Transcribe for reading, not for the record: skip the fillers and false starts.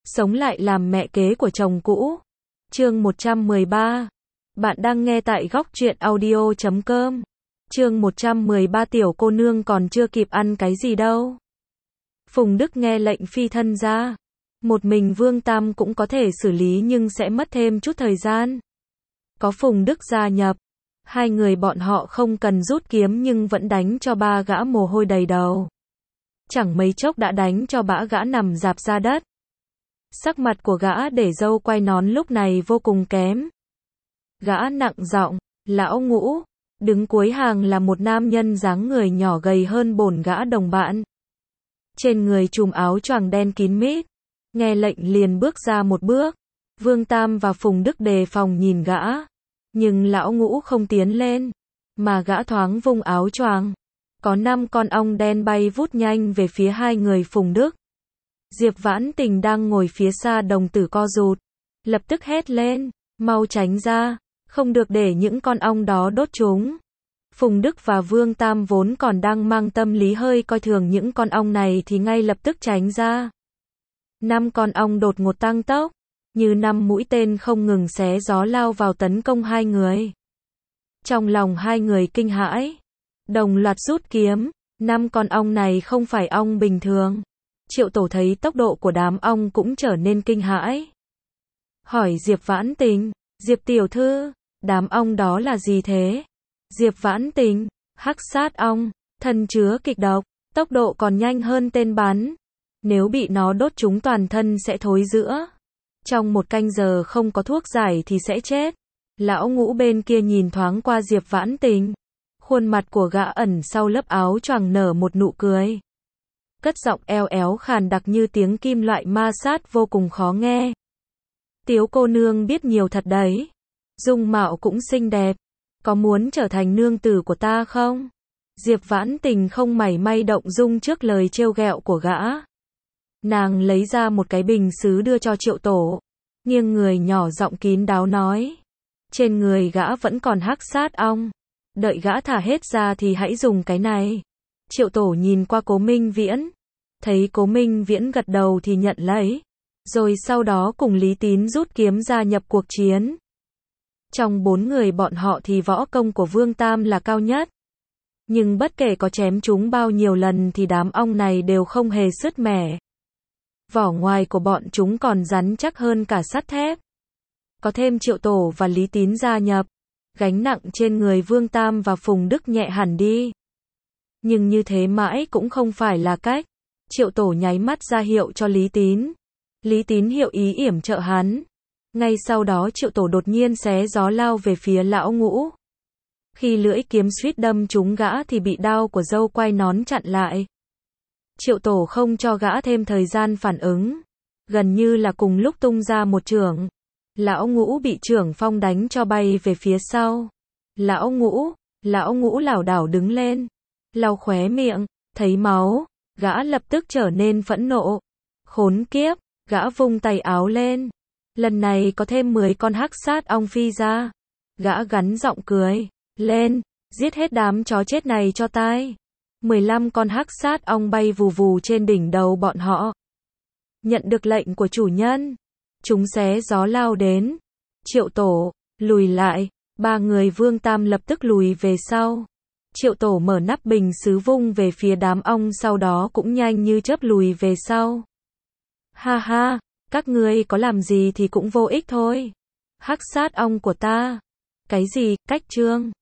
Sống lại làm mẹ kế của chồng cũ. Chương 113. Bạn đang nghe tại góc truyện audio.com. Chương 113 tiểu cô nương còn chưa kịp ăn cái gì đâu. Phùng Đức nghe lệnh phi thân ra. Một mình Vương Tam cũng có thể xử lý nhưng sẽ mất thêm chút thời gian. Có Phùng Đức gia nhập, hai người bọn họ không cần rút kiếm nhưng vẫn đánh cho ba gã mồ hôi đầy đầu. Chẳng mấy chốc đã đánh cho bã gã nằm rạp ra đất. Sắc mặt của gã để râu quay nón lúc này vô cùng kém. Gã nặng giọng, lão Ngũ. Đứng cuối hàng là một nam nhân dáng người nhỏ gầy hơn bổn gã đồng bạn. Trên người trùm áo choàng đen kín mít. Nghe lệnh liền bước ra một bước. Vương Tam và Phùng Đức đề phòng nhìn gã. Nhưng lão Ngũ không tiến lên. Mà gã thoáng vung áo choàng. Có 5 con ong đen bay vút nhanh về phía hai người Phùng Đức. Diệp Vãn Tình đang ngồi phía xa đồng tử co rụt. Lập tức hét lên, mau tránh ra, không được để những con ong đó đốt chúng. Phùng Đức và Vương Tam vốn còn đang mang tâm lý hơi coi thường những con ong này thì ngay lập tức tránh ra. 5 con ong đột ngột tăng tốc, như 5 mũi tên không ngừng xé gió lao vào tấn công hai người. Trong lòng hai người kinh hãi, đồng loạt rút kiếm. 5 con ong này không phải ong bình thường. Triệu Tổ thấy tốc độ của đám ong cũng trở nên kinh hãi. Hỏi Diệp Vãn Tình, Diệp tiểu thư, đám ong đó là gì thế? Diệp Vãn Tình, hắc sát ong, thân chứa kịch độc, tốc độ còn nhanh hơn tên bắn. Nếu bị nó đốt trúng toàn thân sẽ thối rữa. Trong 1 canh giờ không có thuốc giải thì sẽ chết. Lão Ngũ bên kia nhìn thoáng qua Diệp Vãn Tình. Khuôn mặt của gã ẩn sau lớp áo choàng nở một nụ cười. Cất giọng eo éo khàn đặc như tiếng kim loại ma sát vô cùng khó nghe. Tiếu cô nương biết nhiều thật đấy. Dung mạo cũng xinh đẹp. Có muốn trở thành nương tử của ta không? Diệp Vãn Tình không mảy may động dung trước lời trêu ghẹo của gã. Nàng lấy ra một cái bình sứ đưa cho Triệu Tổ. Nghiêng người nhỏ giọng kín đáo nói. Trên người gã vẫn còn hắc sát ong. Đợi gã thả hết ra thì hãy dùng cái này. Triệu Tổ nhìn qua Cố Minh Viễn. Thấy Cố Minh Viễn gật đầu thì nhận lấy. Rồi sau đó cùng Lý Tín rút kiếm gia nhập cuộc chiến. Trong 4 người bọn họ thì võ công của Vương Tam là cao nhất. Nhưng bất kể có chém chúng bao nhiêu lần thì đám ong này đều không hề sứt mẻ. Vỏ ngoài của bọn chúng còn rắn chắc hơn cả sắt thép. Có thêm Triệu Tổ và Lý Tín gia nhập. Gánh nặng trên người Vương Tam và Phùng Đức nhẹ hẳn đi. Nhưng như thế mãi cũng không phải là cách. Triệu Tổ nháy mắt ra hiệu cho Lý Tín. Lý Tín hiệu ý yểm trợ hắn. Ngay sau đó Triệu Tổ đột nhiên xé gió lao về phía lão Ngũ. Khi lưỡi kiếm suýt đâm trúng gã thì bị đao của dâu quay nón chặn lại. Triệu Tổ không cho gã thêm thời gian phản ứng. Gần như là cùng lúc tung ra một chưởng. Lão Ngũ bị chưởng phong đánh cho bay về phía sau. Lão Ngũ lảo đảo đứng lên. Lau khóe miệng, thấy máu. Gã lập tức trở nên phẫn nộ. Khốn kiếp, gã vung tay áo lên. Lần này có thêm 10 con hắc sát ong phi ra. Gã gắn giọng cười. Lên, giết hết đám chó chết này cho tai. 15 con hắc sát ong bay vù vù trên đỉnh đầu bọn họ. Nhận được lệnh của chủ nhân. Chúng xé gió lao đến. Triệu Tổ, lùi lại. 3 người Vương Tam lập tức lùi về sau. Triệu Tổ mở nắp bình sứ vung về phía đám ong sau đó cũng nhanh như chớp lùi về sau. Ha ha, các ngươi có làm gì thì cũng vô ích thôi. Hắc sát ong của ta. Cái gì, cách trương?